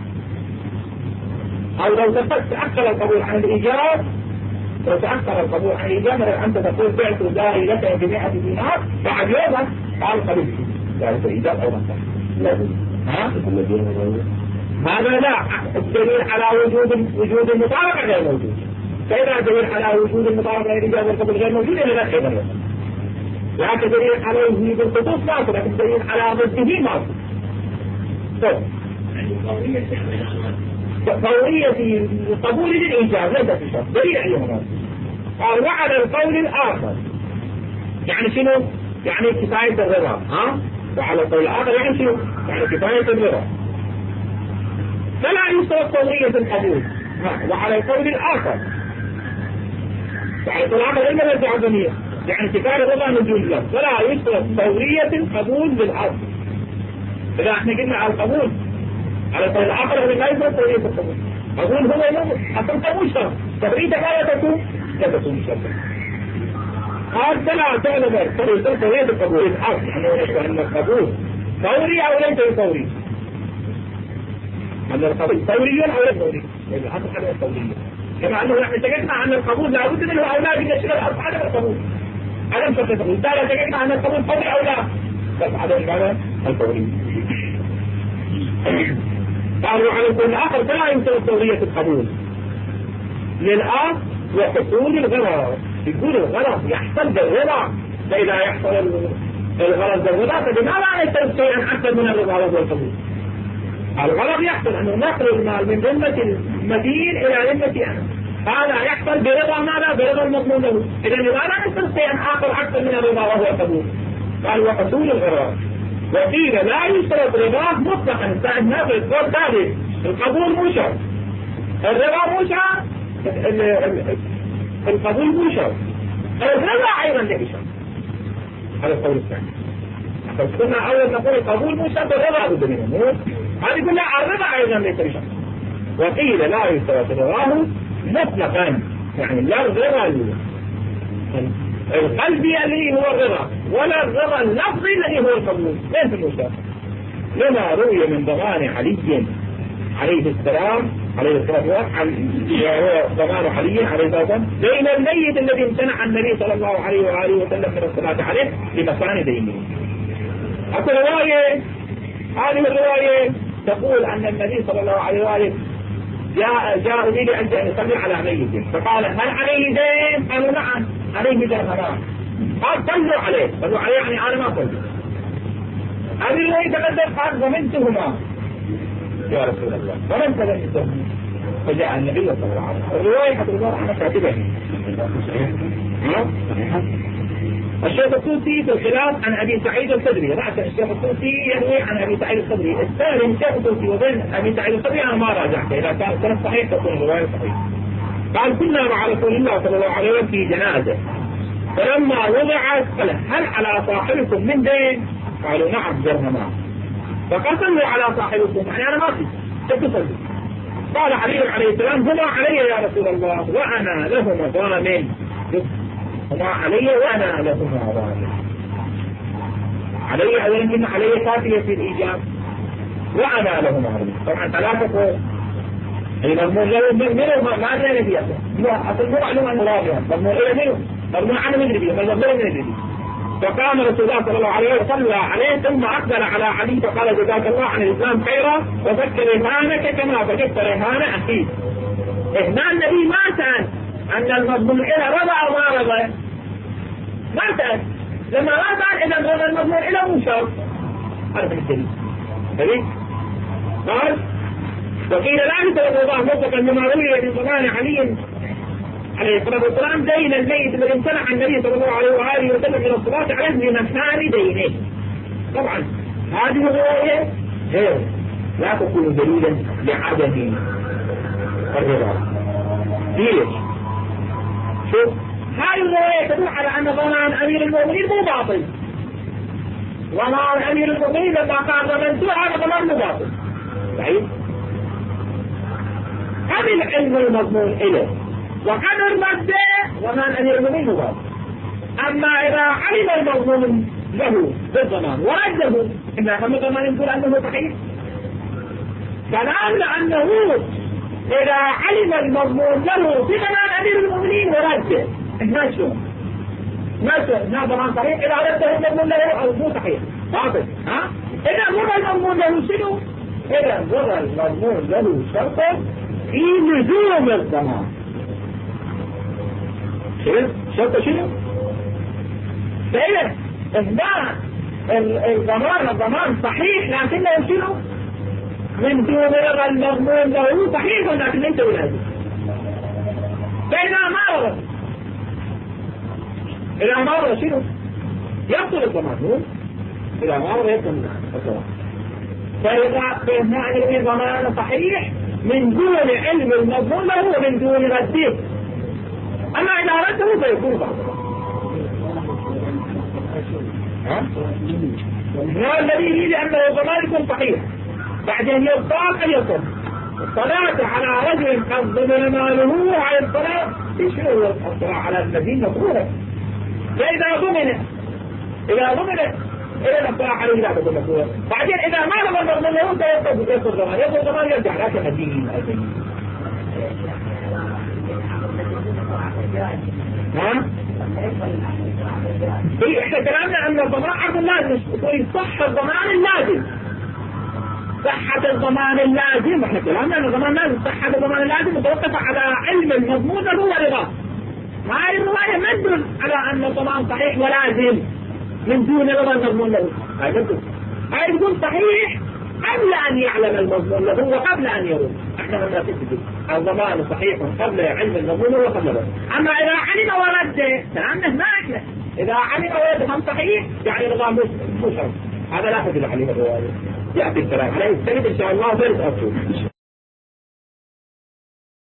أو لو تأخر القبول عن الإجابة لو تأخر القبول عن الإجابة أنت تقول بعت داري لك بمئة دينار بعد يومك قال قبل ذلك الإجابة أيضا صح ها؟ هذا لا الدليل على وجود وجود المطابقة غير موجود فإذا دليل على وجود المطابقة غير الإجابة والقبول غير موجود إلا لا أيضا لكن دليل على وجود الخصوص ماكو لكن دليل على ضده ماكو فورية القبول للإيجاب ليس في شرط دليل عليهم قال وعلى القول الآخر يعني شنو؟ يعني كفاية الرضا ها؟ وعلى القول الآخر يعني شنو؟ يعني كفاية الرضا فلا يشترط فورية القبول وعلى القول الآخر وعلى القول الآخر إلا يرجع الضمير يعني كفاية الرضا من دون الله فلا يشترط فورية القبول بالأرض إذا احنا قلنا على القبول على القول الآخر لا يشترط فورية القبول قبول هو يوم حتى القبول شرط تفريدك لا تكون لا تكون شرطا قال فلا تعلم فورية القبول بالأرض يعني يشبه أن القبول فوري أو ليس فوري أن القبول فوري أو ليس فوري يعني هذا حاجة فورية كما أنه نحن تجدنا أن القبول لا بد منه أو لا بنشر الأرض عدم القبول عدم شرط القبول لا تجدنا أن القبول فوري أو لا بس عدم المعنى الفوري قالوا على القول الآخر فلا يمكن فورية القبول للآخر وحصول الغرض يقول الغرض يحصل بالرضا فإذا يحصل الغرض بالرضا فبماذا يحصل شيئا أكثر من الرضا والقبول الغرض يحصل أنه نقل المال من ذمة المدين إلى ذمة أنا هذا يحصل برضا ماذا؟ برضا المضمون له. إذا إذا لا يصير شيئا آخر أكثر من الرضا وهو قبول، قال وحصول الإرادة. وقيل لا يشترط رضاه مطلقا، استعدنا في القول ثابت، القبول مو شرط، الرضا مو شرط، القبول مو شرط، الرضا أيضا له شرط. هذا القول الثاني. بس كنا أول نقول القبول مو شرط، الرضا بد منه. هذه كلها الرضا أيضا ليس بشرط. وقيل لا يشترط رضاه مطلقا، يعني لا الرضا القلبي الذي هو الرضا ولا الرضا اللفظي الذي هو القبول، ليس المشترك. لما روي من ضمان علي عليه السلام عليه الصلاة والسلام، وهو ضمان علي عليه الصلاة والسلام بين الميت الذي امتنع النبي صلى الله عليه وآله وسلم من الصلاة عليه لمكان دينه. أكو رواية، هذه الرواية تقول أن النبي صلى الله عليه وآله جاء جاء إلي أن يصلي على ميت، فقال هل عليه دين؟ قالوا نعم عليه درهمان. قال صلوا عليه، صلوا عليه يعني أنا ما صلي. هذه الرواية تقدم قال ضمنتهما يا رسول الله ولم تضمنتهما، فجاء النبي صلى الله عليه وسلم. الرواية حتى عنها كاتبة. الشيخ الطوسي في الخلاف عن أبي سعيد الخدري، رأس الشيخ الطوسي يروي عن أبي سعيد الخدري. الثاني الشيخ الطوسي وبين أبي سعيد الخدري أنا ما راجعته، إذا كان السند صحيح تكون الرواية صحيحة. قال كنا مع رسول الله صلى الله عليه وسلم في جنازة، فلما وضعت قال هل على صاحبكم من دين؟ قالوا نعم درهمان. فقسموا على صاحبكم، يعني أنا ما في تتصل. قال علي عليه السلام هما علي يا رسول الله وأنا لهما ضامن، هما علي وأنا لهما ضامن. علي أولا من علي كافية في الإيجاب، وأنا لهما ضامن. طبعا ثلاثة المضمون له منه ما أدري فيه أصلا، أصل مو معلوم أنه راضيا، مضمون إلى منه، مضمون عنه من الربيع، مضمون من الربيع. فقام رسول الله صلى الله عليه وسلم صلى عليه ثم أقبل على علي فقال جزاك الله عن الإسلام خيرا وفك رهانك كما فكت رهان أخيك. هنا النبي ما سأل أن المضمون إلى رضا أو ما رضا، ما سأل. لما ما سأل إذا رضا المضمون إلى مو شرط. هذا الدليل. دليل قال وقيل لا يشترط رضاه مطلقا مما روي من ضمان علي عليه الصلاة والسلام دين الميت الذي امتنع النبي صلى الله عليه وآله وسلم من الصلاة عليه لمكان دينه. طبعا هذه الرواية غير لا تكون دليلا لعدم الرضا. ليش؟ شوف هذه الرواية تدل على أن ضمان أمير المؤمنين مو باطل. ضمان أمير المؤمنين لما قال ضمنته هذا ضمان مو باطل. صحيح؟ هذا العلم المضمون إله وقدر مادة ضمان أمير المؤمنين مو باطل. أما إذا علم المضمون له بالضمان ورده إن هم الضمان يقول أنه صحيح. كلام لأنه إذا علم المضمون له بضمان أمير المؤمنين ورده إحنا شو؟ ما شو؟ ما ضمان صحيح إذا رده المضمون له أو مو صحيح باطل. ها؟ إذا ضر المضمون له شنو؟ إذا ضر المضمون له شرط في لزوم الضمان. شرط شرط شنو؟ فإذا إهداء الضمان الضمان صحيح لكنه شنو؟ من دون رضا المضمون له صحيح لكن ليس بلازم. فإذا ما رضى إذا ما رضى شنو؟ يبطل الضمان. إذا ما رضى يبطل الضمان. فإذا فإهداء الضمان صحيح من دون علم المضمون له ومن دون رده. أما إذا رده فيكون باطلا. هو الذي يريد أنه الضمان يكون صحيح بعدين يبقى يصل الصلاة على رجل قد ضمن ماله على الصلاة يشعر الصلاة على الذين مكروه. فإذا ضمن إذا ضمن إذا الصلاة عليه لا تكون مكروه. بعدين إذا ما ضمن ضمن له فيصل يصل ضمان يصل ضمان يرجع لكن الدين الدين ها؟ إيه إحنا كلامنا أن الضمان عرض اللازم صح الضمان اللازم صحة الضمان اللازم. إحنا كلامنا أن الضمان لازم صحة الضمان اللازم متوقفة على علم المضمون له ورضاه. هاي الرواية ما تدل على أن الضمان صحيح ولازم من دون رضا المضمون له. هاي تدل هاي تقول صحيح قبل أن يعلم المضمون له وقبل أن يرد. احنا ما نثبت الضمان صحيح قبل علم المضمون وقبل الرد. أما إذا علم ورد تمام ما احنا إذا علم ويفهم صحيح يعني الغاء مش هذا لا تدل عليه الرواية. يأتي الكلام عليه السند إن شاء الله بل أصول.